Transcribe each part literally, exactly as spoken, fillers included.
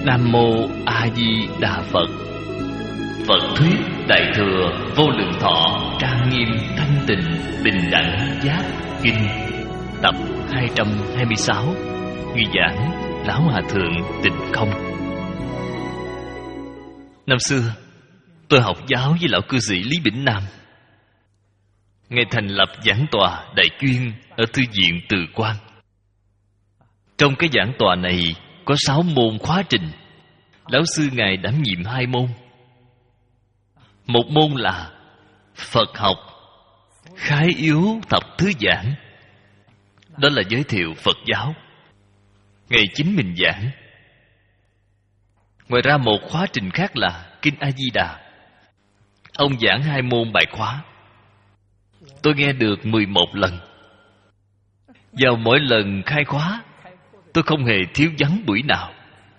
Nam Mô A Di Đà Phật. Phật thuyết Đại thừa Vô Lượng Thọ trang nghiêm thanh tịnh bình đẳng giác kinh, tập hai trăm hai mươi sáu. Người giảng Lão Hòa Thượng Tịnh Không. Năm xưa tôi học giáo với lão cư sĩ Lý Bỉnh Nam. Ngài thành lập giảng tòa đại chuyên ở thư viện Từ Quan. Trong cái giảng tòa này có sáu môn khóa trình. Lão sư ngài đảm nhiệm hai môn. Một môn là Phật học khái yếu thập thứ giảng, đó là giới thiệu Phật giáo. Ngài chính mình giảng. Ngoài ra một khóa trình khác là Kinh A Di Đà. Ông giảng hai môn bài khóa. Tôi nghe được mười một lần. Vào mỗi lần khai khóa, tôi không hề thiếu vắng buổi nào.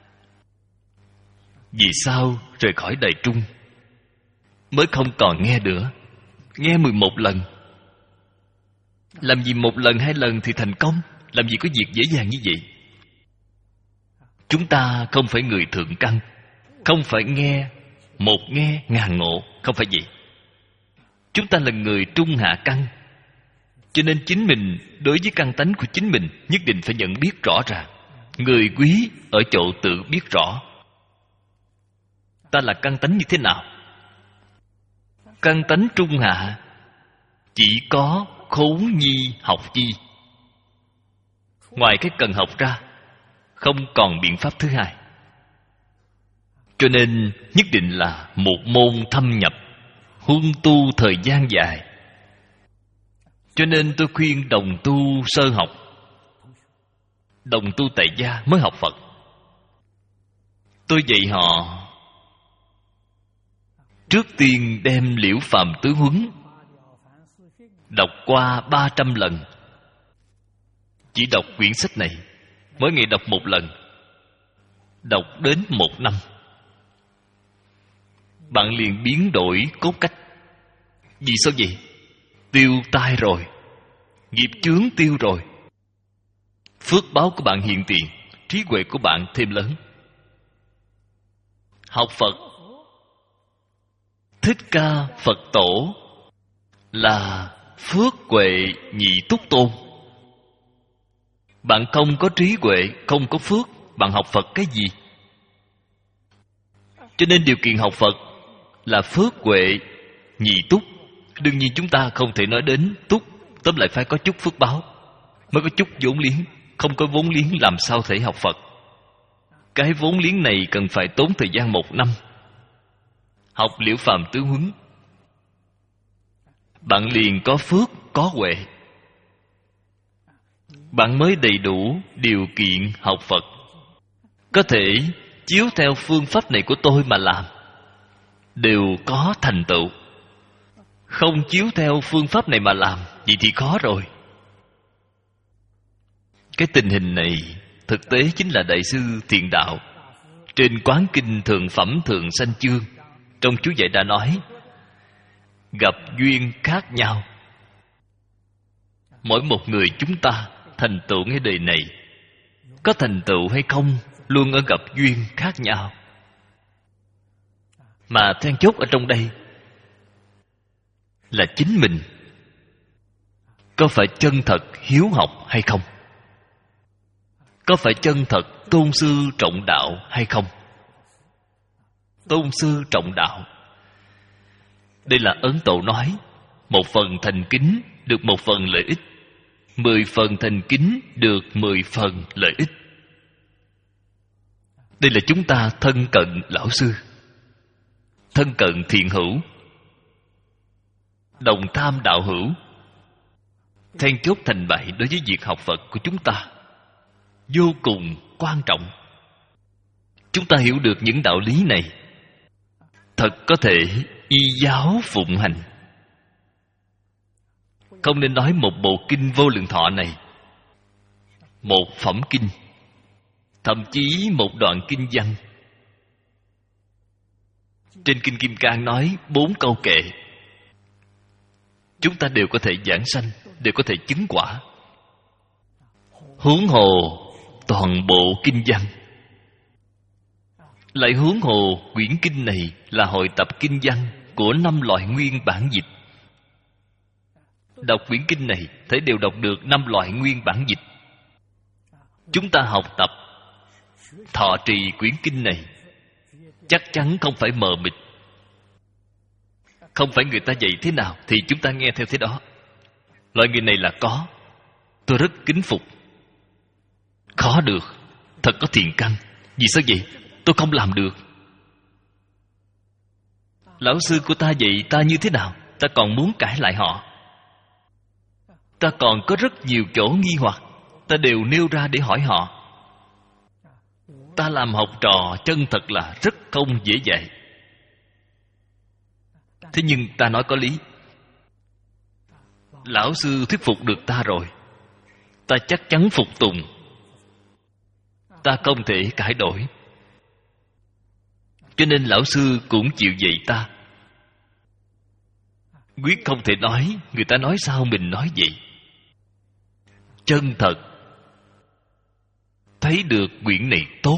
Vì sao rời khỏi Đại Trung mới không còn nghe nữa? Nghe mười một lần. Làm gì một lần hai lần thì thành công? Làm gì có việc dễ dàng như vậy? Chúng ta không phải người thượng căn, không phải nghe một nghe ngàn ngộ, không phải vậy. Chúng ta là người trung hạ căn. Cho nên chính mình đối với căn tánh của chính mình nhất định phải nhận biết rõ ràng. Người quý ở chỗ tự biết rõ ta là căn tánh như thế nào. Căn tánh trung hạ chỉ có khốn nhi học chi. Ngoài cái cần học ra, không còn biện pháp thứ hai. Cho nên nhất định là một môn thâm nhập, huân tu thời gian dài. Cho nên tôi khuyên đồng tu sơ học, đồng tu tại gia mới học Phật. Tôi dạy họ trước tiên đem Liễu Phàm Tứ Huấn đọc qua ba trăm lần. Chỉ đọc quyển sách này, mỗi ngày đọc một lần, đọc đến một năm, bạn liền biến đổi cốt cách. Vì sao vậy? Tiêu tai rồi, nghiệp chướng tiêu rồi, phước báo của bạn hiện tiền, trí huệ của bạn thêm lớn. Học Phật, Thích Ca Phật Tổ là phước huệ nhị túc tôn. Bạn không có trí huệ, không có phước, bạn học Phật cái gì? Cho nên điều kiện học Phật là phước huệ nhị túc. Đương nhiên chúng ta không thể nói đến túc, tóm lại phải có chút phước báo, mới có chút vốn liếng. Không có vốn liếng làm sao thể học Phật? Cái vốn liếng này cần phải tốn thời gian một năm. Học Liễu Phàm Tứ Huấn, bạn liền có phước, có huệ, bạn mới đầy đủ điều kiện học Phật. Có thể chiếu theo phương pháp này của tôi mà làm, đều có thành tựu. Không chiếu theo phương pháp này mà làm, vậy thì khó rồi. Cái tình hình này thực tế chính là Đại sư Thiện Đạo trên Quán Kinh Thượng Phẩm Thượng Sanh Chương trong chú dạy đã nói: gặp duyên khác nhau. Mỗi một người chúng ta thành tựu ngay đời này, có thành tựu hay không luôn ở gặp duyên khác nhau. Mà then chốt ở trong đây là chính mình có phải chân thật hiếu học hay không, có phải chân thật tôn sư trọng đạo hay không. Tôn sư trọng đạo, đây là Ấn Tổ nói, một phần thành kính được một phần lợi ích, mười phần thành kính được mười phần lợi ích. Đây là chúng ta thân cận lão sư, thân cận thiện hữu, đồng tham đạo hữu. Then chốt thành bại đối với việc học Phật của chúng ta vô cùng quan trọng. Chúng ta hiểu được những đạo lý này, thật có thể y giáo phụng hành. Không nên nói một bộ kinh Vô Lượng Thọ này, một phẩm kinh, thậm chí một đoạn kinh văn. Trên Kinh Kim Cang nói bốn câu kệ, chúng ta đều có thể giảng sanh, đều có thể chứng quả. Huống hồ toàn bộ kinh văn. Lại huống hồ quyển kinh này là hội tập kinh văn của năm loại nguyên bản dịch. Đọc quyển kinh này thể đều đọc được năm loại nguyên bản dịch. Chúng ta học tập thọ trì quyển kinh này chắc chắn không phải mờ mịt. Không phải người ta dạy thế nào thì chúng ta nghe theo thế đó. Loại người này là có. Tôi rất kính phục. Khó được. Thật có thiện căn. Vì sao vậy? Tôi không làm được. Lão sư của ta dạy ta như thế nào, ta còn muốn cãi lại họ. Ta còn có rất nhiều chỗ nghi hoặc, ta đều nêu ra để hỏi họ. Ta làm học trò chân thật là rất không dễ dạy. Thế nhưng ta nói có lý. Lão sư thuyết phục được ta rồi, ta chắc chắn phục tùng. Ta không thể cãi đổi. Cho nên lão sư cũng chịu dạy ta. Quyết không thể nói người ta nói sao mình nói vậy. Chân thật thấy được quyển này tốt,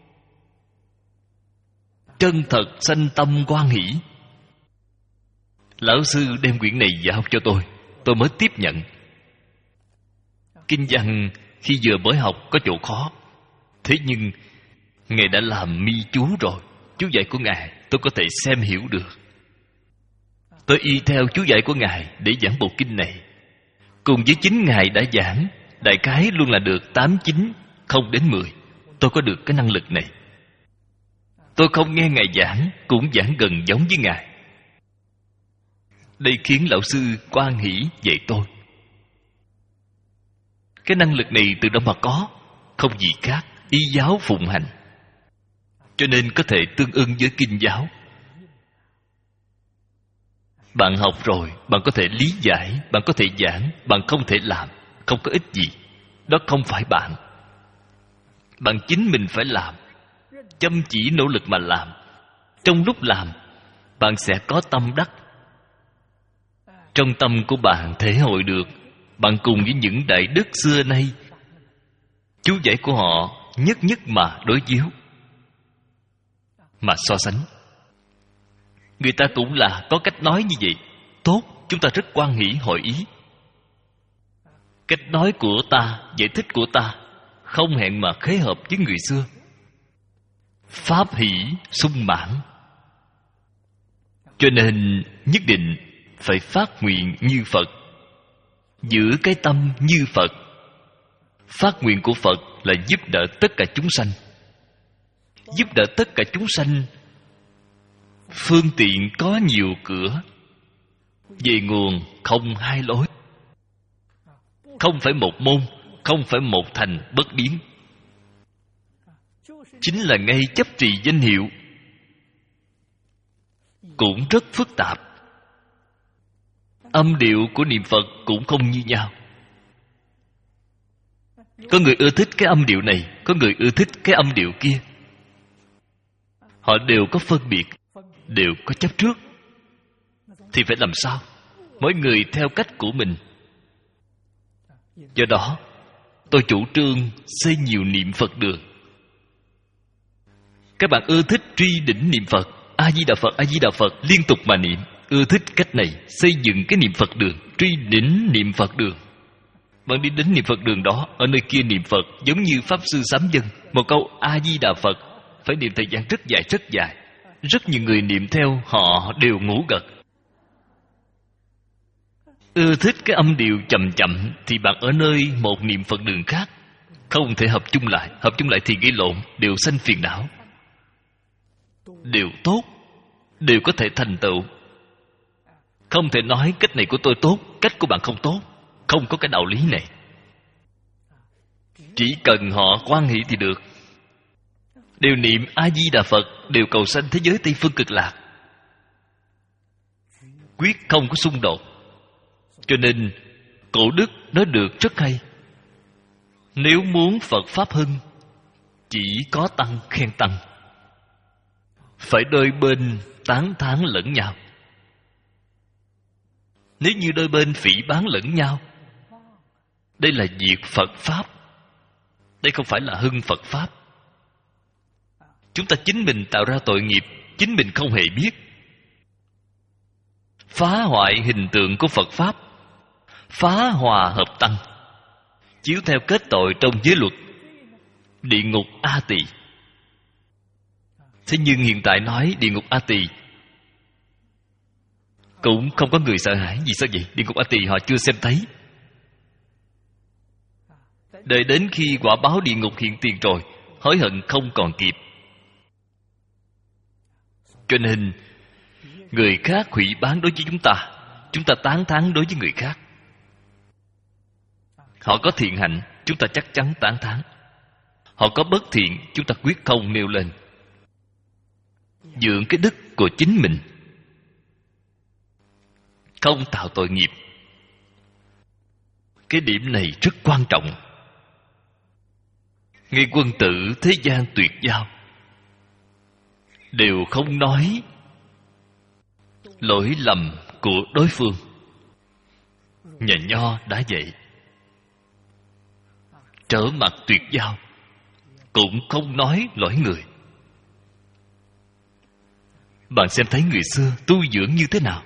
chân thật sanh tâm hoan hỷ. Lão sư đem quyển này giao cho tôi, tôi mới tiếp nhận. Kinh văn khi vừa mới học có chỗ khó, thế nhưng Ngài đã làm mi chú rồi. Chú dạy của Ngài tôi có thể xem hiểu được. Tôi y theo chú dạy của Ngài để giảng bộ kinh này. Cùng với chính Ngài đã giảng, đại khái luôn là được tám chín, không đến mười. Tôi có được cái năng lực này. Tôi không nghe Ngài giảng, cũng giảng gần giống với Ngài. Đây khiến lão sư hoan hỷ dạy tôi. Cái năng lực này từ đâu mà có? Không gì khác, y giáo phụng hành. Cho nên có thể tương ưng với kinh giáo. Bạn học rồi, bạn có thể lý giải, bạn có thể giảng, bạn không thể làm, không có ích gì. Đó không phải bạn. Bạn chính mình phải làm, chăm chỉ nỗ lực mà làm. Trong lúc làm, bạn sẽ có tâm đắc. Trong tâm của bạn thể hội được, bạn cùng với những đại đức xưa nay, chú giải của họ nhất nhất mà đối chiếu, mà so sánh. Người ta cũng là có cách nói như vậy. Tốt, chúng ta rất hoan hỷ hội ý. Cách nói của ta, giải thích của ta không hẹn mà khế hợp với người xưa. Pháp hỷ sung mãn. Cho nên nhất định phải phát nguyện như Phật, giữ cái tâm như Phật. Phát nguyện của Phật là giúp đỡ tất cả chúng sanh. Giúp đỡ tất cả chúng sanh, phương tiện có nhiều cửa, về nguồn không hai lối. Không phải một môn, không phải một thành bất biến. Chính là ngay chấp trì danh hiệu cũng rất phức tạp. Âm điệu của niệm Phật cũng không như nhau. Có người ưa thích cái âm điệu này, có người ưa thích cái âm điệu kia. Họ đều có phân biệt, đều có chấp trước. Thì phải làm sao? Mỗi người theo cách của mình. Do đó, tôi chủ trương xây nhiều niệm Phật đường. Các bạn ưa thích truy đỉnh niệm Phật, A Di Đà Phật, A Di Đà Phật liên tục mà niệm. Ưa thích cách này, xây dựng cái niệm Phật đường, truy đỉnh niệm Phật đường. Bạn đi đến niệm Phật đường đó, ở nơi kia niệm Phật giống như Pháp Sư Sám Dân. Một câu A Di Đà Phật phải niệm thời gian rất dài rất dài. Rất nhiều người niệm theo, họ đều ngủ gật. Ưa thích cái âm điệu chậm chậm thì bạn ở nơi một niệm Phật đường khác, không thể hợp chung lại. Hợp chung lại thì gây lộn, đều sanh phiền não. Đều tốt, đều có thể thành tựu. Không thể nói cách này của tôi tốt, cách của bạn không tốt. Không có cái đạo lý này. Chỉ cần họ hoan hỷ thì được. Đều niệm A Di Đà Phật, đều cầu sanh thế giới Tây Phương Cực Lạc. Quyết không có xung đột. Cho nên cổ đức nói được rất hay. Nếu muốn Phật Pháp hưng, chỉ có tăng khen tăng, phải đôi bên tán thán lẫn nhau. Nếu như đôi bên phỉ báng lẫn nhau, đây là diệt Phật Pháp. Đây không phải là hưng Phật Pháp. Chúng ta chính mình tạo ra tội nghiệp, chính mình không hề biết. Phá hoại hình tượng của Phật Pháp, phá hòa hợp tăng, chiếu theo kết tội trong giới luật, địa ngục A Tỳ. Thế nhưng hiện tại nói địa ngục A Tỳ cũng không có người sợ hãi. Vì sao vậy? Địa ngục A Tỳ họ chưa xem thấy. Đợi đến khi quả báo địa ngục hiện tiền rồi, hối hận không còn kịp. Cho nên người khác hủy bán đối với chúng ta, chúng ta tán thán đối với người khác. Họ có thiện hạnh, chúng ta chắc chắn tán thán. Họ có bất thiện, chúng ta quyết không nêu lên. Dưỡng cái đức của chính mình, không tạo tội nghiệp. Cái điểm này rất quan trọng. Ngay quân tử thế gian tuyệt giao đều không nói lỗi lầm của đối phương. Nhà Nho đã vậy. Trở mặt tuyệt giao cũng không nói lỗi người. Bạn xem thấy người xưa tu dưỡng như thế nào?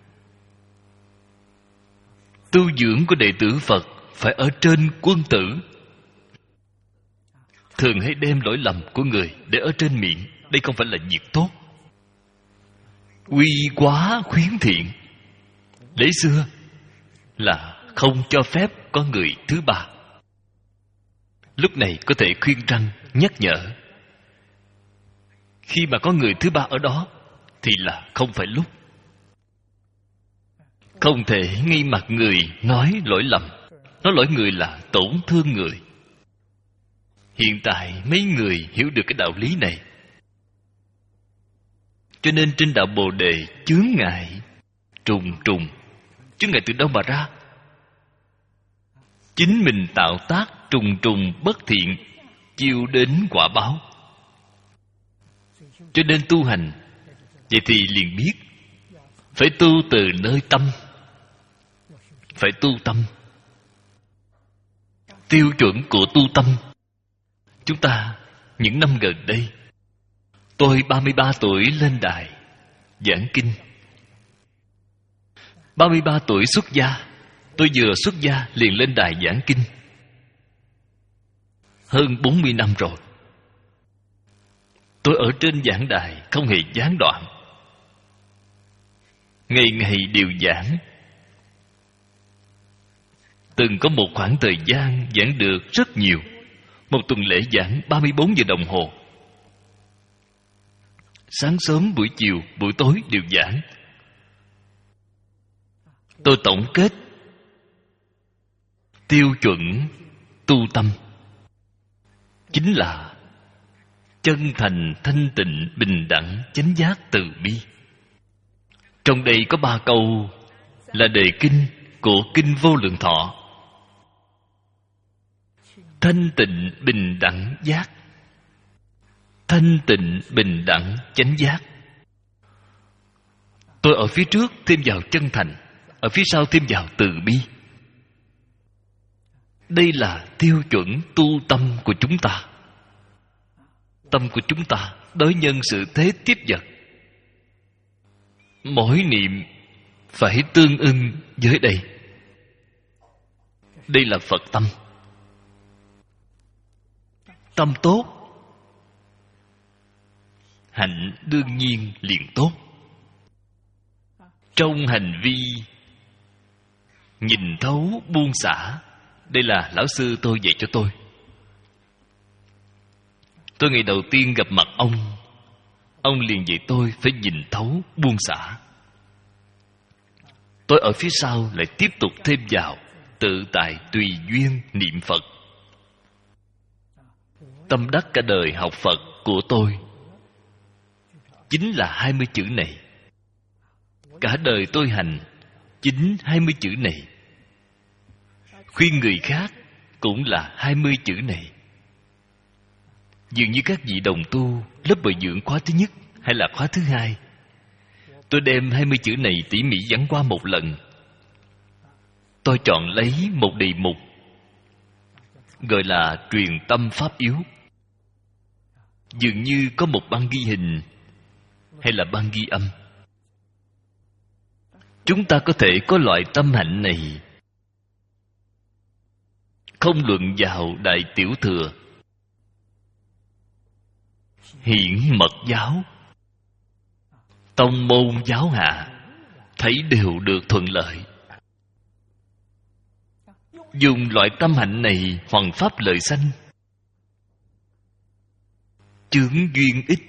Tu dưỡng của đệ tử Phật phải ở trên quân tử. Thường hay đem lỗi lầm của người để ở trên miệng. Đây không phải là việc tốt. Quy quá khuyến thiện, lễ xưa là không cho phép có người thứ ba. Lúc này có thể khuyên răn, nhắc nhở. Khi mà có người thứ ba ở đó thì là không phải lúc. Không thể ngay mặt người nói lỗi lầm. Nói lỗi người là tổn thương người. Hiện tại mấy người hiểu được cái đạo lý này. Cho nên trên đạo Bồ Đề chướng ngại trùng trùng. Chướng ngại từ đâu mà ra? Chính mình tạo tác trùng trùng bất thiện, chiêu đến quả báo. Cho nên tu hành, vậy thì liền biết phải tu từ nơi tâm. Phải tu tâm. Tiêu chuẩn của tu tâm, chúng ta những năm gần đây, tôi ba mươi ba tuổi lên đài giảng kinh. ba mươi ba tuổi xuất gia, tôi vừa xuất gia liền lên đài giảng kinh. Hơn bốn mươi năm rồi, tôi ở trên giảng đài không hề gián đoạn. Ngày ngày đều giảng. Từng có một khoảng thời gian giảng được rất nhiều. Một tuần lễ giảng ba mươi bốn giờ đồng hồ. Sáng sớm, buổi chiều, buổi tối đều giảng. Tôi tổng kết tiêu chuẩn tu tâm chính là chân thành, thanh tịnh, bình đẳng, chánh giác, từ bi. Trong đây có ba câu là đề kinh của Kinh Vô Lượng Thọ. Thanh tịnh, bình đẳng, giác. Thanh tịnh, bình đẳng, chánh giác. Tôi ở phía trước thêm vào chân thành, ở phía sau thêm vào từ bi. Đây là tiêu chuẩn tu tâm của chúng ta. Tâm của chúng ta đối nhân sự thế tiếp vật, mỗi niệm phải tương ưng với đây. Đây là Phật tâm. Tâm tốt, hạnh đương nhiên liền tốt. Trong hành vi nhìn thấu buông xả. Đây là lão sư tôi dạy cho tôi. Tôi ngày đầu tiên gặp mặt ông, ông liền dạy tôi phải nhìn thấu buông xả. Tôi ở phía sau lại tiếp tục thêm vào tự tại tùy duyên niệm Phật. Tâm đắc cả đời học Phật của tôi chính là hai mươi chữ này. Cả đời tôi hành chính hai mươi chữ này. Khuyên người khác cũng là hai mươi chữ này. Dường như các vị đồng tu lớp bồi dưỡng khóa thứ nhất hay là khóa thứ hai, tôi đem hai mươi chữ này tỉ mỉ giảng qua một lần. Tôi chọn lấy một đề mục gọi là truyền tâm pháp yếu. dường như có một băng ghi hình hay là băng ghi âm. Chúng ta có thể có loại tâm hạnh này, không luận vào Đại Tiểu Thừa, Hiển Mật giáo, tông môn giáo hạ, thấy đều được thuận lợi. Dùng loại tâm hạnh này hoằng pháp lợi sanh, chướng duyên ít,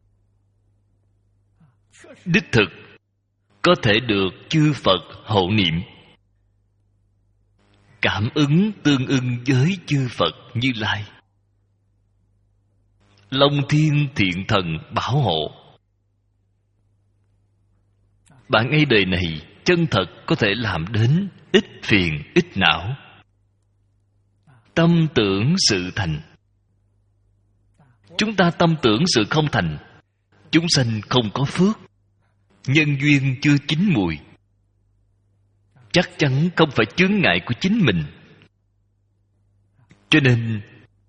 đích thực có thể được chư Phật hộ niệm, cảm ứng tương ưng với chư Phật Như Lai, Long Thiên Thiện Thần bảo hộ. Bạn ngay đời này chân thật có thể làm đến ít phiền ít não, tâm tưởng sự thành. Chúng ta tâm tưởng sự không thành, chúng sanh không có phước, nhân duyên chưa chín mùi, chắc chắn không phải chướng ngại của chính mình. Cho nên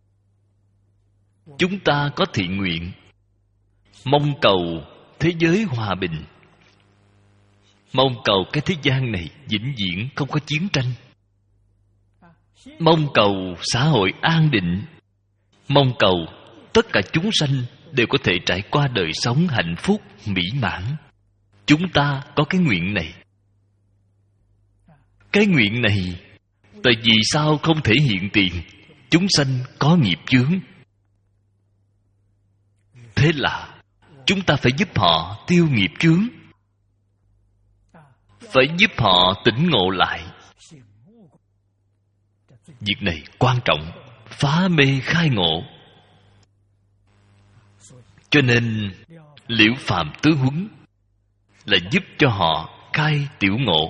chúng ta có thiện nguyện, mong cầu thế giới hòa bình, mong cầu cái thế gian này vĩnh viễn không có chiến tranh, mong cầu xã hội an định, mong cầu tất cả chúng sanh đều có thể trải qua đời sống hạnh phúc mỹ mãn. Chúng ta có cái nguyện này. Cái nguyện này, tại vì sao không thể hiện tiền? Chúng sanh có nghiệp chướng. Thế là chúng ta phải giúp họ tiêu nghiệp chướng, phải giúp họ tỉnh ngộ lại. Việc này quan trọng, phá mê khai ngộ. Cho nên Liễu Phàm tứ huấn là giúp cho họ khai tiểu ngộ,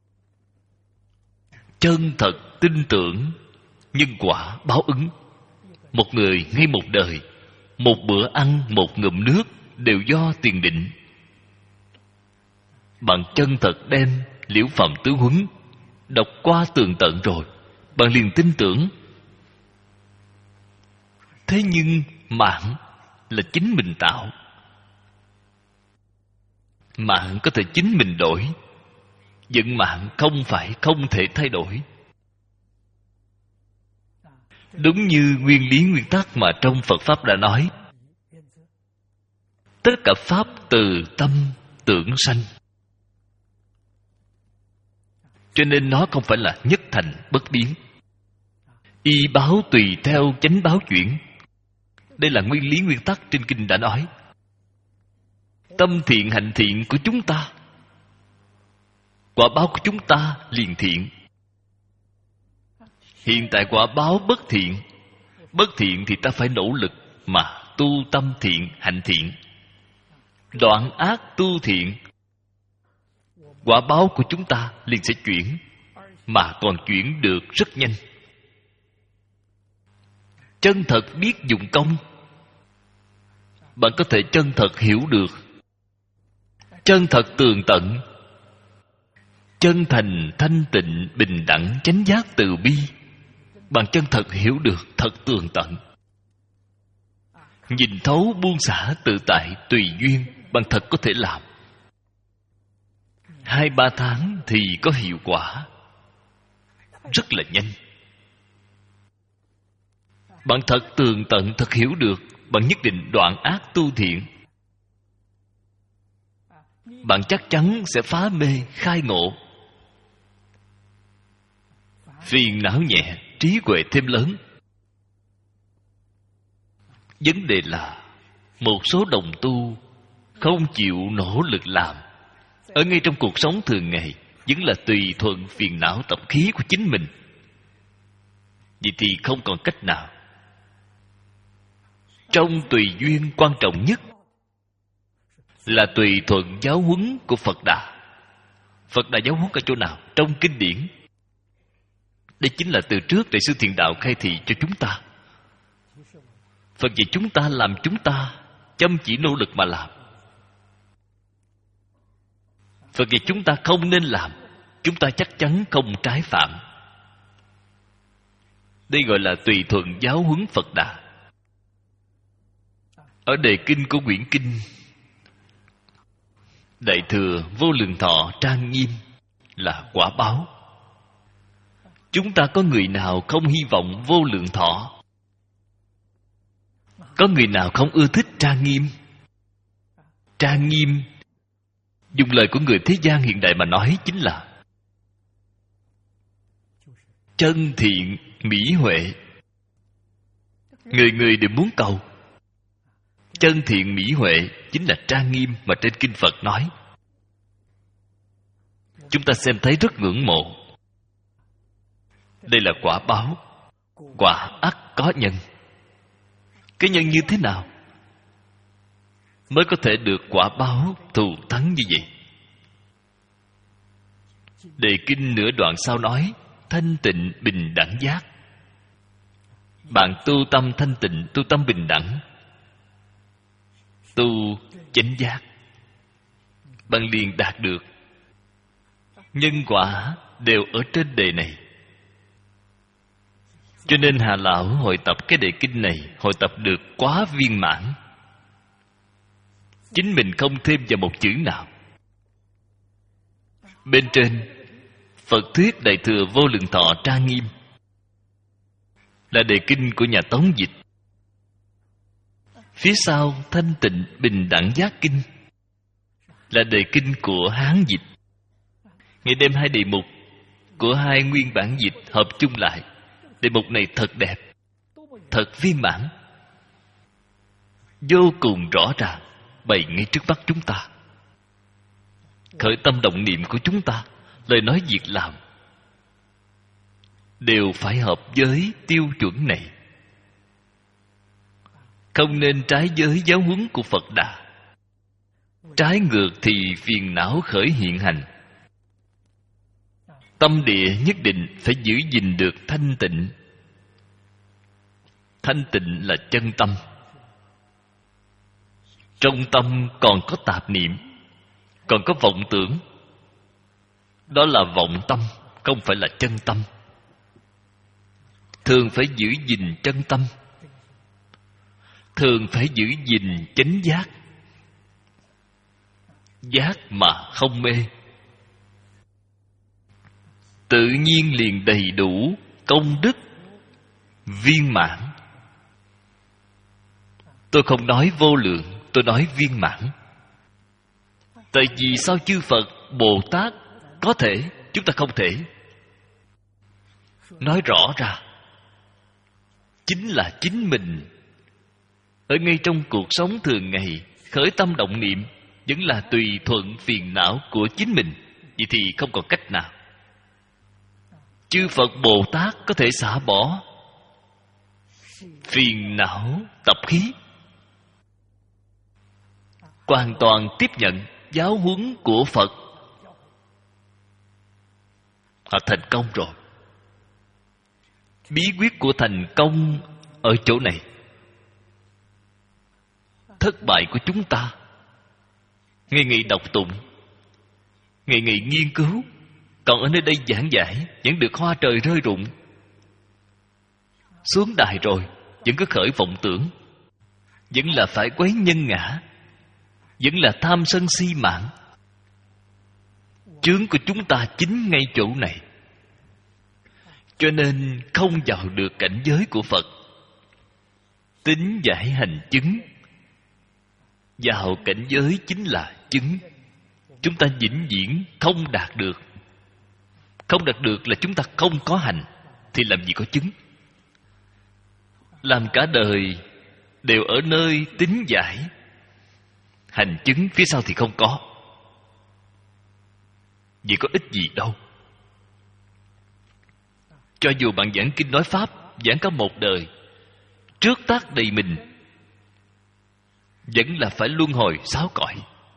chân thật tin tưởng nhân quả báo ứng. Một người ngay một đời, một bữa ăn, một ngụm nước đều do tiền định. Bạn chân thật đem Liễu Phàm tứ huấn đọc qua tường tận rồi, bạn liền tin tưởng. Thế nhưng mạng là chính mình tạo, mạng có thể chính mình đổi, vận mạng không phải không thể thay đổi. Đúng như nguyên lý nguyên tắc mà trong Phật Pháp đã nói, tất cả Pháp từ tâm tưởng sanh. Cho nên nó không phải là nhất thành bất biến. Y báo tùy theo chánh báo chuyển. Đây là nguyên lý nguyên tắc trên kinh đã nói. Tâm thiện hành thiện của chúng ta, quả báo của chúng ta liền thiện. Hiện tại quả báo bất thiện. Bất thiện thì ta phải nỗ lực mà tu tâm thiện, hành thiện. Đoạn ác tu thiện, quả báo của chúng ta liền sẽ chuyển, mà còn chuyển được rất nhanh. Chân thật biết dụng công, bạn có thể chân thật hiểu được. Chân thật tường tận, chân thành thanh tịnh bình đẳng chánh giác từ bi, bạn chân thật hiểu được thật tường tận. Nhìn thấu buông xả tự tại tùy duyên, bạn thật có thể làm. Hai ba tháng thì có hiệu quả, rất là nhanh. Bạn thật tường tận, thật hiểu được, bạn nhất định đoạn ác tu thiện. Bạn chắc chắn sẽ phá mê khai ngộ, phiền não nhẹ, trí huệ thêm lớn. Vấn đề là một số đồng tu không chịu nỗ lực làm, ở ngay trong cuộc sống thường ngày vẫn là tùy thuận phiền não tập khí của chính mình. Vậy thì không còn cách nào. Trong tùy duyên quan trọng nhất là tùy thuận giáo huấn của Phật Đà. Phật Đà giáo huấn ở chỗ nào? Trong kinh điển. Đây chính là từ trước Đại sư Thiện Đạo khai thị cho chúng ta. Phật dạy chúng ta làm chúng ta chăm chỉ nỗ lực mà làm. Phật dạy chúng ta không nên làm, chúng ta chắc chắn không trái phạm. Đây gọi là tùy thuận giáo huấn Phật Đà. Ở đề kinh của quyển kinh Đại Thừa Vô Lượng Thọ trang nghiêm là quả báo. Chúng ta có người nào không hy vọng vô lượng thọ? Có người nào không ưa thích trang nghiêm? Trang nghiêm, dùng lời của người thế gian hiện đại mà nói, chính là chân thiện mỹ huệ. Người người đều muốn cầu. Chân thiện mỹ huệ chính là trang nghiêm mà trên kinh Phật nói. Chúng ta xem thấy rất ngưỡng mộ. Đây là quả báo. Quả ắt có nhân. Cái nhân như thế nào mới có thể được quả báo thù thắng như vậy? Đề kinh nửa đoạn sau nói thanh tịnh bình đẳng giác. Bạn tu tâm thanh tịnh, tu tâm bình đẳng, tu chánh giác, bạn liền đạt được. Nhân quả đều ở trên đề này. Cho nên Hà Lão hội tập cái đề kinh này, hội tập được quá viên mãn. Chính mình không thêm vào một chữ nào. Bên trên Phật thuyết Đại Thừa Vô Lượng Thọ trang nghiêm là đề kinh của nhà Tống dịch. Phía sau thanh tịnh bình đẳng giác kinh là đề kinh của Hán dịch. Ngày đêm hai đề mục của hai nguyên bản dịch hợp chung lại. Đề mục này thật đẹp, thật viên mãn, vô cùng rõ ràng, bày ngay trước mắt chúng ta. Khởi tâm động niệm của chúng ta, lời nói việc làm đều phải hợp với tiêu chuẩn này. Không nên trái với giáo huấn của Phật Đà. Trái ngược thì phiền não khởi hiện hành. Tâm địa nhất định phải giữ gìn được thanh tịnh. Thanh tịnh là chân tâm. Trong tâm còn có tạp niệm, còn có vọng tưởng, đó là vọng tâm, không phải là chân tâm. Thường phải giữ gìn chân tâm, thường phải giữ gìn chánh giác. Giác mà không mê, tự nhiên liền đầy đủ công đức viên mãn. Tôi không nói vô lượng, tôi nói viên mãn. Tại vì sao chư Phật, Bồ Tát có thể, chúng ta không thể? Nói rõ ra, chính là chính mình ở ngay trong cuộc sống thường ngày khởi tâm động niệm vẫn là tùy thuận phiền não của chính mình. Vậy thì không còn cách nào. Chư Phật Bồ Tát có thể xả bỏ phiền não tập khí, hoàn toàn tiếp nhận giáo huấn của Phật. Họ thành công rồi. Bí quyết của thành công ở chỗ này. Thất bại của chúng ta, ngày ngày đọc tụng, ngày ngày nghiên cứu, còn ở nơi đây giảng giải vẫn được hoa trời rơi rụng. Xuống đài rồi vẫn có khởi vọng tưởng, vẫn là phải quấy nhân ngã, vẫn là tham sân si mạn. Chướng của chúng ta chính ngay chỗ này. Cho nên không vào được cảnh giới của Phật. Tính giải hành chứng, vào cảnh giới chính là chứng. Chúng ta vĩnh viễn không đạt được. Không đạt được là chúng ta không có hành, thì làm gì có chứng. Làm cả đời đều ở nơi tính giải, hành chứng phía sau thì không có. Vậy có ích gì đâu. Cho dù bạn giảng kinh nói pháp, giảng cả một đời, trước tác đầy mình, vẫn là phải luân hồi sáu cõi.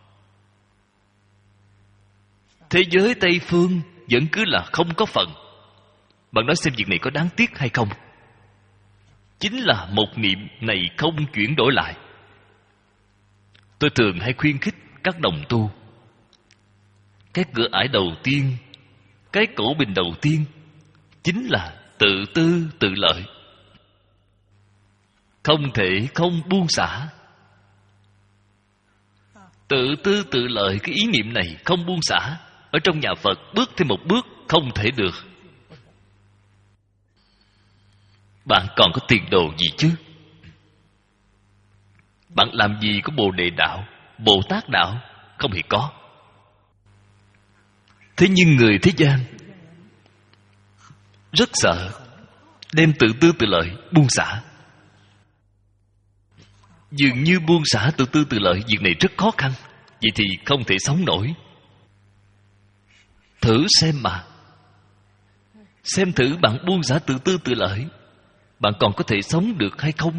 Thế giới Tây Phương vẫn cứ là không có phần. Bạn nói xem việc này có đáng tiếc hay không? Chính là một niệm này không chuyển đổi lại. Tôi thường hay khuyên khích các đồng tu. Cái cửa ải đầu tiên, cái cổ bình đầu tiên chính là tự tư tự lợi. Không thể không buông xả. Tự tư tự lợi, cái ý niệm này không buông xả, ở trong nhà Phật bước thêm một bước không thể được. Bạn còn có tiền đồ gì chứ? Bạn làm gì có Bồ Đề đạo, Bồ Tát đạo? Không hề có. Thế nhưng người thế gian rất sợ đem tự tư tự lợi buông xả. Dường như buông xả tự tư tự lợi, việc này rất khó khăn. Vậy thì không thể sống nổi. Thử xem mà. Xem thử bạn buông xả tự tư tự lợi, bạn còn có thể sống được hay không?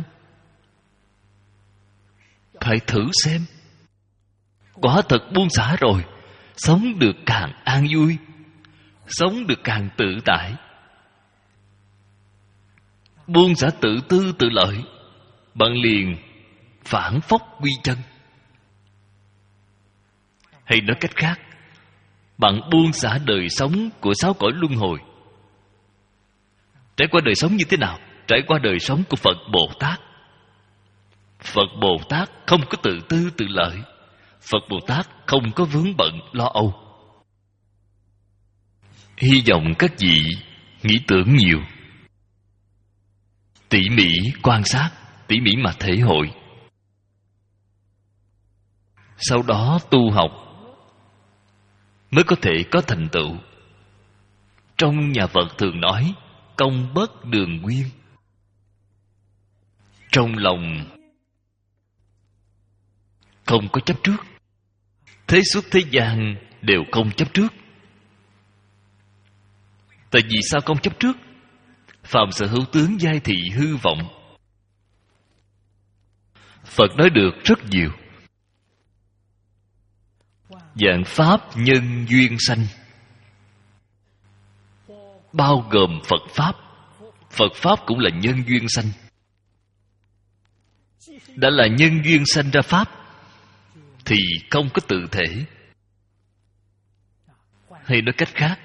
Phải thử xem. Quả thật buông xả rồi, sống được càng an vui, sống được càng tự tại. Buông xả tự tư tự lợi, bạn liền phản phốc quy chân. Hay nói cách khác, bạn buông xả đời sống của sáu cõi luân hồi. Trải qua đời sống như thế nào? Trải qua đời sống của Phật Bồ Tát. Phật Bồ Tát không có tự tư tự lợi. Phật Bồ Tát không có vướng bận lo âu. Hy vọng các vị nghĩ tưởng nhiều, tỉ mỉ quan sát, tỉ mỉ mà thể hội. Sau đó tu học mới có thể có thành tựu. Trong nhà Phật thường nói công bất đường nguyên. Trong lòng không có chấp trước. Thế xuất thế gian đều không chấp trước. Tại vì sao không chấp trước? Phàm sở hữu tướng giai thị hư vọng. Phật nói được rất nhiều. Vạn pháp nhân duyên sanh, bao gồm Phật Pháp. Phật Pháp cũng là nhân duyên sanh. Đã là nhân duyên sanh ra Pháp thì không có tự thể. Hay nói cách khác,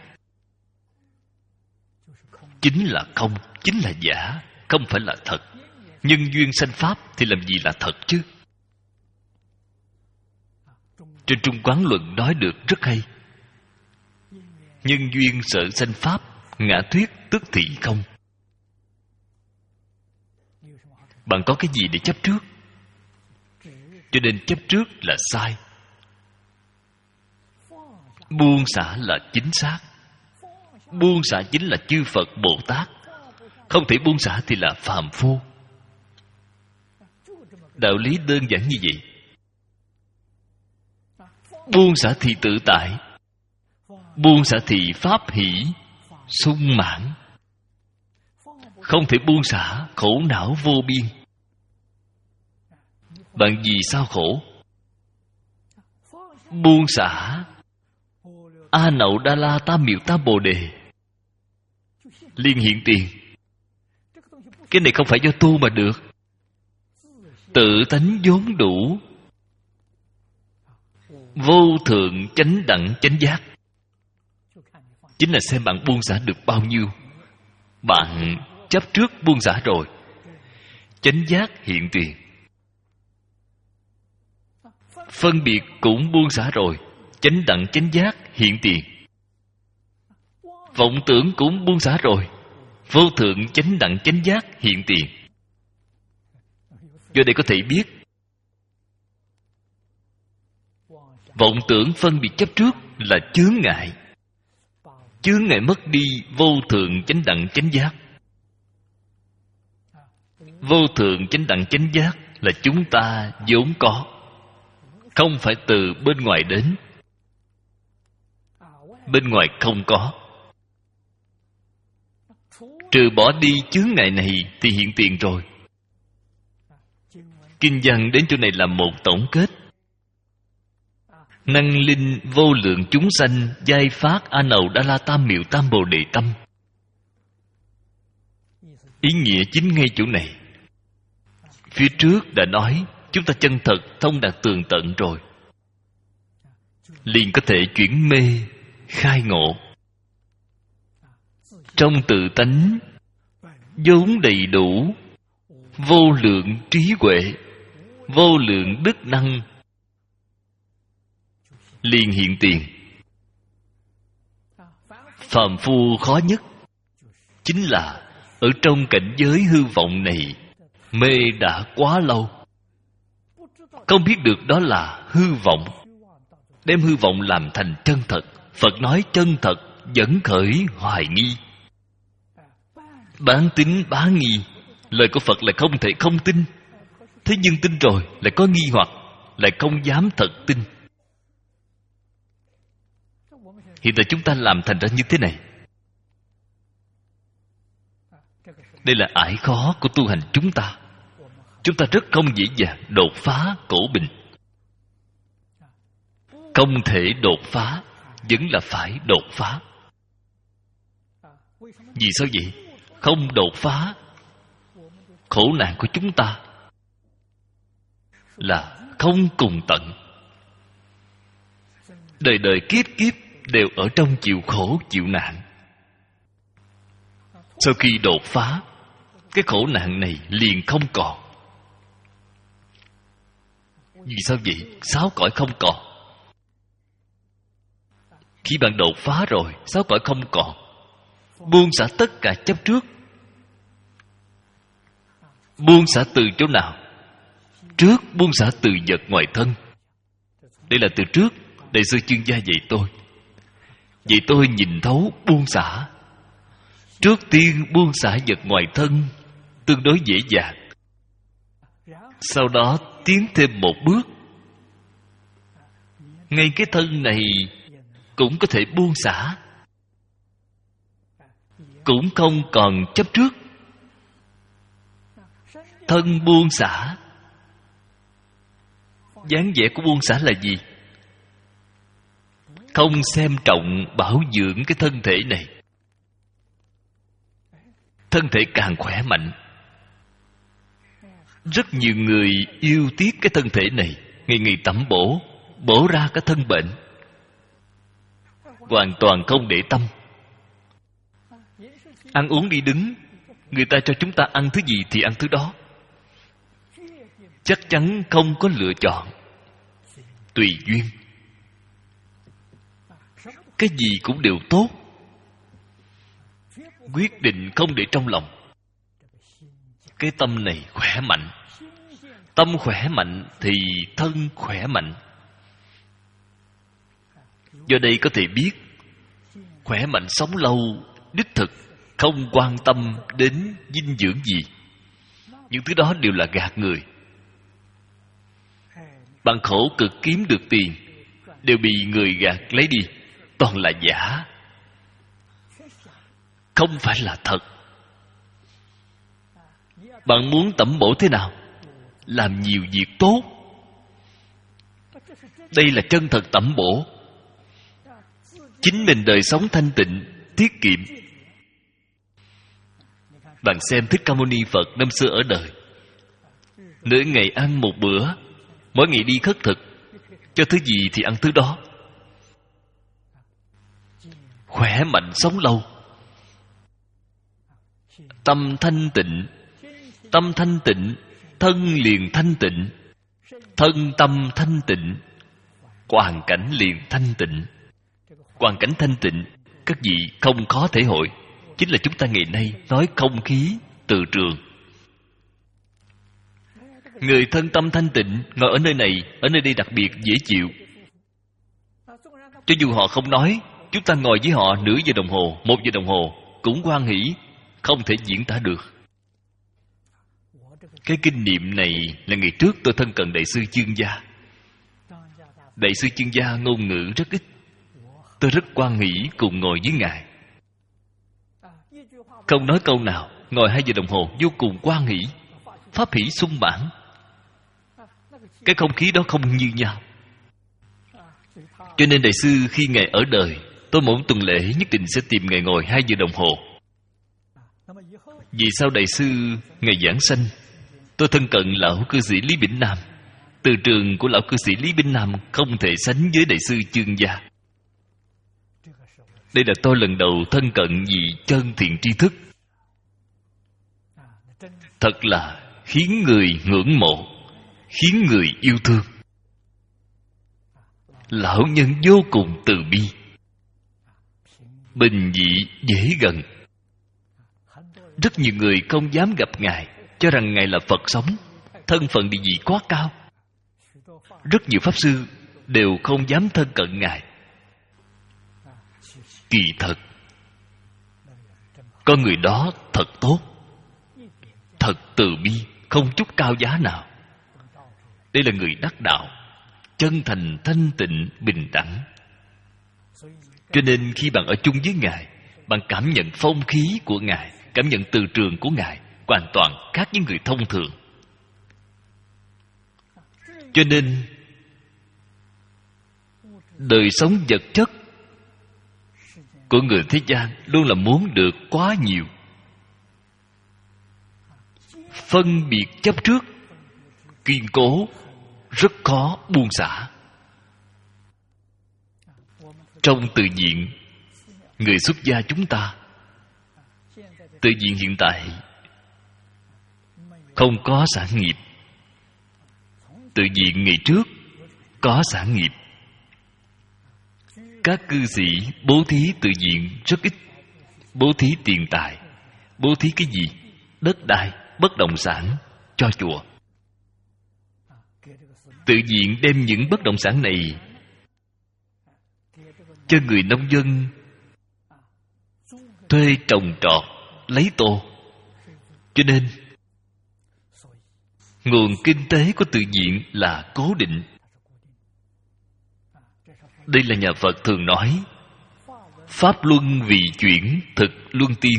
chính là không, chính là giả, không phải là thật. Nhân duyên sanh Pháp thì làm gì là thật chứ? Trên Trung Quán Luận nói được rất hay. Nhân duyên sở sanh Pháp, ngã thuyết tức thị không. Bạn có cái gì để chấp trước? Cho nên chấp trước là sai. Buông xả là chính xác. Buông xả chính là chư Phật Bồ Tát. Không thể buông xả thì là phàm phu. Đạo lý đơn giản như vậy. Buông xả thì tự tại, buông xả thì pháp hỷ sung mãn. Không thể buông xả, khổ não vô biên. Bạn vì sao khổ? Buông xả A Nậu Đa La Tam Miệu Tam Bồ Đề liên hiện tiền. Cái này không phải do tu mà được. Tự tánh vốn đủ, vô thượng chánh đẳng chánh giác. Chính là xem bạn buông xả được bao nhiêu. Bạn chấp trước buông xả rồi, chánh giác hiện tiền. Phân biệt cũng buông xả rồi, chánh đẳng chánh giác hiện tiền. Vọng tưởng cũng buông xả rồi, vô thượng chánh đẳng chánh giác hiện tiền. Do đây có thể biết, vọng tưởng phân biệt chấp trước là chướng ngại. Chướng ngại mất đi vô thượng chánh đẳng chánh giác. Vô thượng chánh đẳng chánh giác là chúng ta vốn có, không phải từ bên ngoài đến. Bên ngoài không có. Trừ bỏ đi chướng ngại này thì hiện tiền rồi. Kinh văn đến chỗ này là một tổng kết. Năng linh vô lượng chúng sanh, giai phát A Nậu Đa La Tam Miệu Tam Bồ Đề tâm. Ý nghĩa chính ngay chỗ này. Phía trước đã nói chúng ta chân thật thông đạt tường tận rồi, liền có thể chuyển mê khai ngộ. Trong tự tánh vốn đầy đủ vô lượng trí huệ, vô lượng đức năng, liền hiện tiền. Phàm phu khó nhất chính là ở trong cảnh giới hư vọng này mê đã quá lâu, không biết được đó là hư vọng, đem hư vọng làm thành chân thật. Phật nói chân thật vẫn khởi hoài nghi, bán tín bán nghi. Lời của Phật lại không thể không tin, thế nhưng tin rồi lại có nghi hoặc, lại không dám thật tin. Hiện tại chúng ta làm thành ra như thế này. Đây là ải khó của tu hành chúng ta. Chúng ta rất không dễ dàng đột phá cổ bình. Không thể đột phá, vẫn là phải đột phá. Vì sao vậy? Không đột phá, khổ nạn của chúng ta là không cùng tận. Đời đời kiếp kiếp đều ở trong chịu khổ chịu nạn. Sau khi đột phá, cái khổ nạn này liền không còn. Vì sao vậy? Sáu cõi không còn. Khi bạn đột phá rồi, sáu cõi không còn, buông xả tất cả chấp trước. Buông xả từ chỗ nào? Trước buông xả từ vật ngoài thân. Đây là từ trước Đại sư chuyên gia dạy tôi. Vậy tôi nhìn thấu buông xả. Trước tiên buông xả vật ngoài thân tương đối dễ dàng, sau đó tiến thêm một bước, ngay cái thân này cũng có thể buông xả, cũng không còn chấp trước. Thân buông xả. Dáng vẻ của buông xả là gì? Không xem trọng bảo dưỡng cái thân thể này. Thân thể càng khỏe mạnh. Rất nhiều người yêu tiếc cái thân thể này, ngày ngày tẩm bổ, bổ ra cái thân bệnh, hoàn toàn không để tâm. Ăn uống đi đứng, người ta cho chúng ta ăn thứ gì thì ăn thứ đó, chắc chắn không có lựa chọn, tùy duyên. Cái gì cũng đều tốt, quyết định không để trong lòng. Cái tâm này khỏe mạnh. Tâm khỏe mạnh thì thân khỏe mạnh. Do đây có thể biết, khỏe mạnh sống lâu đích thực không quan tâm đến dinh dưỡng gì. Những thứ đó đều là gạt người. Bạn khổ cực kiếm được tiền đều bị người gạt lấy đi, toàn là giả, không phải là thật. Bạn muốn tẩm bổ thế nào? Làm nhiều việc tốt. Đây là chân thật tẩm bổ. Chính mình đời sống thanh tịnh, tiết kiệm. Bạn xem Thích Ca Mâu Ni Phật năm xưa ở đời, nửa ngày ăn một bữa, mỗi ngày đi khất thực, cho thứ gì thì ăn thứ đó. Khỏe mạnh sống lâu. Tâm thanh tịnh. Tâm thanh tịnh, thân liền thanh tịnh. Thân tâm thanh tịnh, hoàn cảnh liền thanh tịnh. Hoàn cảnh thanh tịnh, các vị không khó thể hội. Chính là chúng ta ngày nay nói không khí từ trường. Người thân tâm thanh tịnh ngồi ở nơi này, ở nơi đây đặc biệt dễ chịu. Cho dù họ không nói, chúng ta ngồi với họ nửa giờ đồng hồ, một giờ đồng hồ cũng hoan hỷ, không thể diễn tả được. Cái kinh nghiệm này là ngày trước tôi thân cận Đại sư Chương Gia. Đại sư Chương Gia ngôn ngữ rất ít, tôi rất hoan hỷ cùng ngồi với ngài. Không nói câu nào, ngồi hai giờ đồng hồ vô cùng hoan hỷ, pháp hỷ sung mãn. Cái không khí đó không như nhau. Cho nên Đại sư khi ngài ở đời, tôi mỗi tuần lễ nhất định sẽ tìm ngài ngồi hai giờ đồng hồ. Vì sao Đại sư ngài giảng sanh, tôi thân cận lão cư sĩ Lý Bỉnh Nam. Từ trường của lão cư sĩ Lý Bỉnh Nam không thể sánh với Đại sư Chương Gia. Đây là tôi lần đầu thân cận vị chân thiện tri thức. Thật là khiến người ngưỡng mộ, khiến người yêu thương. Lão nhân vô cùng từ bi, bình dị dễ gần. Rất nhiều người không dám gặp Ngài, cho rằng Ngài là Phật sống, thân phận địa vị quá cao. Rất nhiều Pháp Sư đều không dám thân cận Ngài. Kỳ thật, con người đó thật tốt, thật từ bi, không chút cao giá nào. Đây là người đắc đạo, chân thành, thanh tịnh, bình đẳng. Cho nên khi bạn ở chung với Ngài, bạn cảm nhận phong khí của Ngài, cảm nhận từ trường của Ngài hoàn toàn khác với người thông thường. Cho nên đời sống vật chất của người thế gian luôn là muốn được quá nhiều. Phân biệt chấp trước kiên cố, rất khó buông xả. Trong tự diện người xuất gia chúng ta, tự diện hiện tại không có sản nghiệp. Tự diện ngày trước có sản nghiệp. Các cư sĩ bố thí tự diện rất ít. Bố thí tiền tài. Bố thí cái gì? Đất đai, bất động sản cho chùa. Tự diện đem những bất động sản này cho người nông dân thuê trồng trọt, lấy tô. Cho nên nguồn kinh tế của tự diện là cố định. Đây là nhà Phật thường nói pháp luân vì chuyển, thực luân tiên.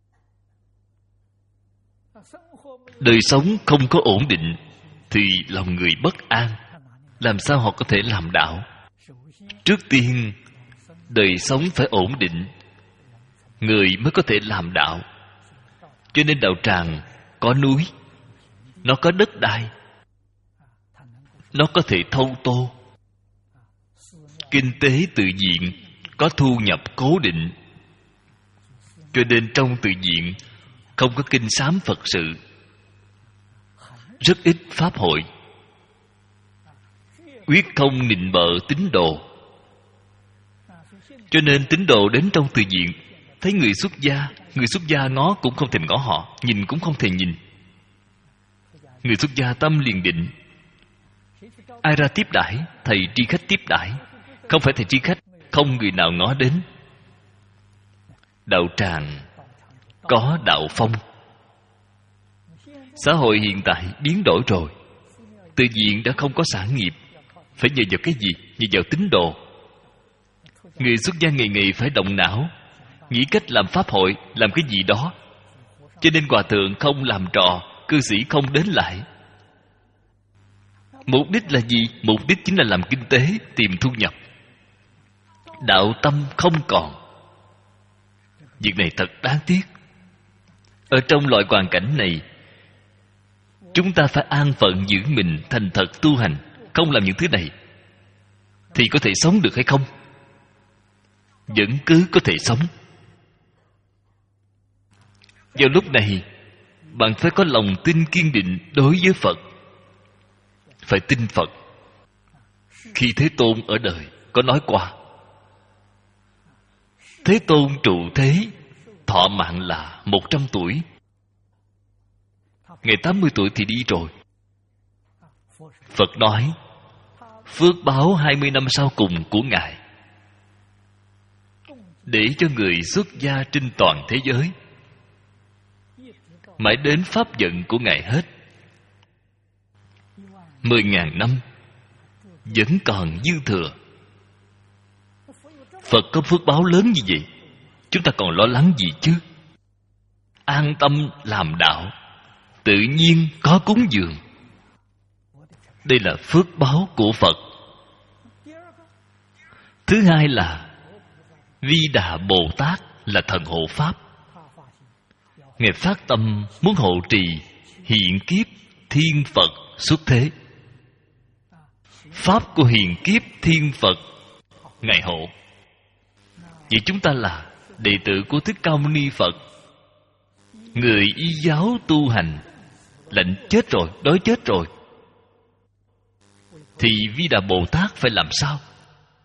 Đời sống không có ổn định thì lòng người bất an. Làm sao họ có thể làm đạo? Trước tiên đời sống phải ổn định, người mới có thể làm đạo. Cho nên đạo tràng có núi, nó có đất đai, nó có thể thâu tô. Kinh tế tự diện có thu nhập cố định. Cho nên trong tự diện không có kinh sám Phật sự, rất ít pháp hội. Quyết không nịnh bợ tín đồ. Cho nên tín đồ đến trong tự diện, thấy người xuất gia, người xuất gia ngó cũng không thèm ngó họ, nhìn cũng không thèm nhìn. Người xuất gia tâm liền định. Ai ra tiếp đãi? Thầy tri khách tiếp đãi. Không phải thầy tri khách, không người nào ngó đến. Đạo tràng có đạo phong. Xã hội hiện tại biến đổi rồi. Tự diện đã không có sản nghiệp. Phải nhờ vào cái gì? Nhờ vào tín đồ. Người xuất gia ngày ngày phải động não, nghĩ cách làm pháp hội, làm cái gì đó. Cho nên hòa thượng không làm trò, cư sĩ không đến lại. Mục đích là gì? Mục đích chính là làm kinh tế, tìm thu nhập. Đạo tâm không còn. Việc này thật đáng tiếc. Ở trong loại hoàn cảnh này, chúng ta phải an phận giữ mình, thành thật tu hành. Không làm những thứ này thì có thể sống được hay không? Vẫn cứ có thể sống. Vào lúc này, bạn phải có lòng tin kiên định đối với Phật. Phải tin Phật. Khi Thế Tôn ở đời có nói qua, Thế Tôn trụ thế, thọ mạng là một trăm tuổi. Ngày tám mươi tuổi thì đi rồi. Phật nói phước báo hai mươi năm sau cùng của Ngài, để cho người xuất gia trên toàn thế giới, mãi đến pháp vận của Ngài hết. Mười ngàn năm vẫn còn dư thừa. Phật có phước báo lớn như vậy, chúng ta còn lo lắng gì chứ? An tâm làm đạo, tự nhiên có cúng dường. Đây là phước báo của Phật. Thứ hai là Vi Đà Bồ Tát là thần hộ Pháp. Ngài phát tâm muốn hộ trì hiện kiếp thiên Phật xuất thế. Pháp của hiện kiếp thiên Phật Ngài hộ. Vậy chúng ta là đệ tử của Thích Ca Mâu Ni Phật, người y giáo tu hành, lệnh chết rồi, đói chết rồi, thì Vi Đà Bồ Tát phải làm sao?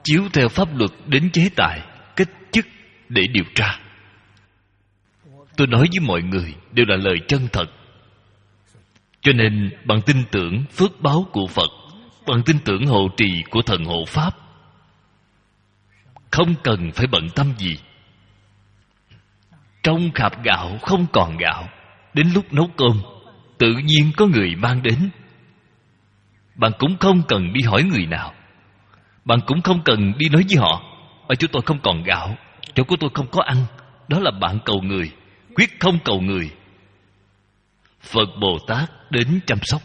chiếu theo pháp luật đến chế tài, cách chức để điều tra. Tôi nói với mọi người đều là lời chân thật. Cho nên bằng tin tưởng phước báo của Phật, bằng tin tưởng hộ trì của thần hộ Pháp, không cần phải bận tâm gì. Trong khạp gạo không còn gạo, đến lúc nấu cơm tự nhiên có người mang đến. Bạn cũng không cần đi hỏi người nào, bạn cũng không cần đi nói với họ: ở chỗ tôi không còn gạo, chỗ của tôi không có ăn. Đó là bạn cầu người, quyết không cầu người. Phật Bồ Tát đến chăm sóc.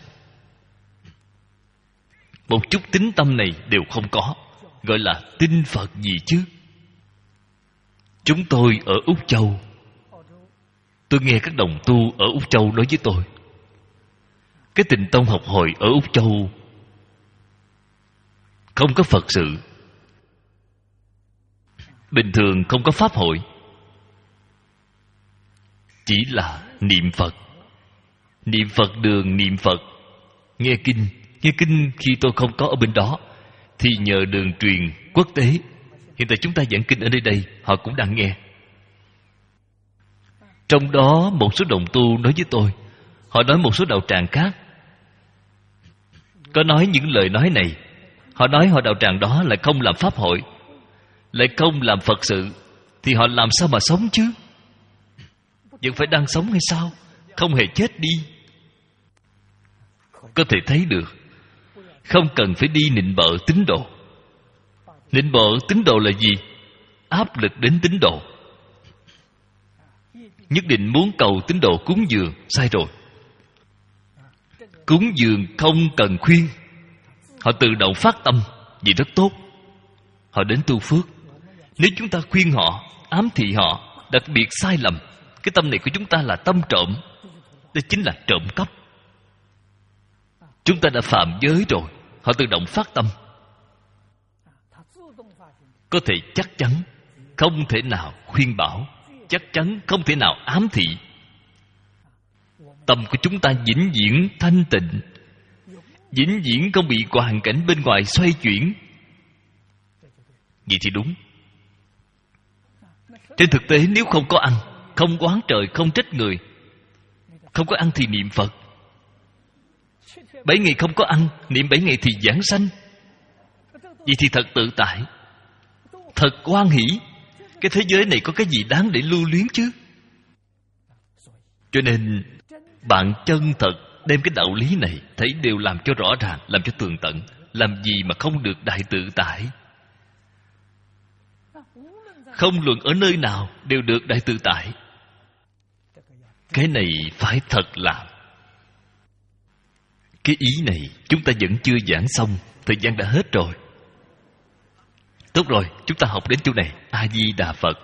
Một chút tín tâm này đều không có, gọi là tin Phật gì chứ? Chúng tôi ở Úc Châu, tôi nghe các đồng tu ở Úc Châu nói với tôi, cái Tịnh Tông học hội ở Úc Châu không có Phật sự, bình thường không có pháp hội, chỉ là niệm Phật. Niệm Phật đường niệm Phật, nghe kinh. Nghe kinh khi tôi không có ở bên đó thì nhờ đường truyền quốc tế. Hiện tại chúng ta giảng kinh ở nơi đây, họ cũng đang nghe. Trong đó một số đồng tu nói với tôi, họ nói một số đạo tràng khác có nói những lời nói này. Họ nói họ đạo tràng đó lại không làm pháp hội, lại không làm Phật sự, thì họ làm sao mà sống chứ? Vẫn phải đang sống hay sao? Không hề chết đi. Có thể thấy được, không cần phải đi nịnh bợ tín đồ. Nịnh bợ tín đồ là gì? Áp lực đến tín đồ. Nhất định muốn cầu tín đồ cúng dường, sai rồi. Cúng dường không cần khuyên, họ tự động phát tâm, vì rất tốt. Họ đến tu phước. Nếu chúng ta khuyên họ, ám thị họ, đặc biệt sai lầm, cái tâm này của chúng ta là tâm trộm. Đó chính là trộm cắp. Chúng ta đã phạm giới rồi, họ tự động phát tâm. Có thể chắc chắn không thể nào khuyên bảo, chắc chắn không thể nào ám thị. Tâm của chúng ta vĩnh viễn thanh tịnh, vĩnh viễn không bị hoàn cảnh bên ngoài xoay chuyển. Vậy thì đúng. Trên thực tế nếu không có ăn, không oán trời, không trách người, không có ăn thì niệm Phật. Bảy ngày không có ăn, niệm bảy ngày thì giảng sanh. Vậy thì thật tự tại, thật hoan hỷ. Cái thế giới này có cái gì đáng để lưu luyến chứ? Cho nên bạn chân thật đem cái đạo lý này thấy đều làm cho rõ ràng, làm cho tường tận. Làm gì mà không được đại tự tại? Không luận ở nơi nào đều được đại tự tại. Cái này phải thật làm. Cái ý này chúng ta vẫn chưa giảng xong, thời gian đã hết rồi. Tốt rồi, chúng ta học đến chỗ này. A Di Đà Phật.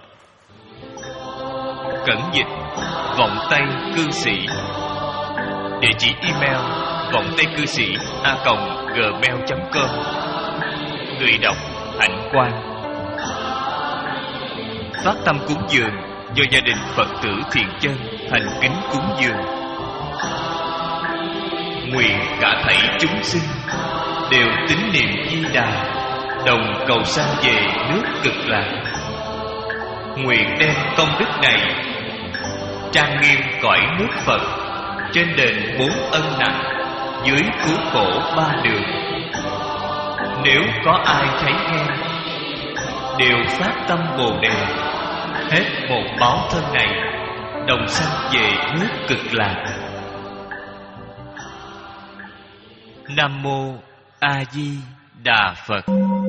Cẩn dịch vọng tây cư sĩ. Địa chỉ email vọng tây cư sĩ a còng gmail chấm com. Người đọc Hạnh Quang. Phát tâm cúng dường do gia đình Phật tử Thiện Chân thành kính cúng dường. Nguyện cả thảy chúng sinh đều tín niệm Di Đà, đồng cầu sanh về nước Cực Lạc. Nguyện đem công đức này trang nghiêm cõi nước Phật, trên đền bốn ân nặng, dưới cứu khổ ba đường. Nếu có ai thấy nghe, đều phát tâm Bồ Đề, hết một báo thân này, đồng sanh về nước Cực Lạc. Nam mô A Di Đà Phật.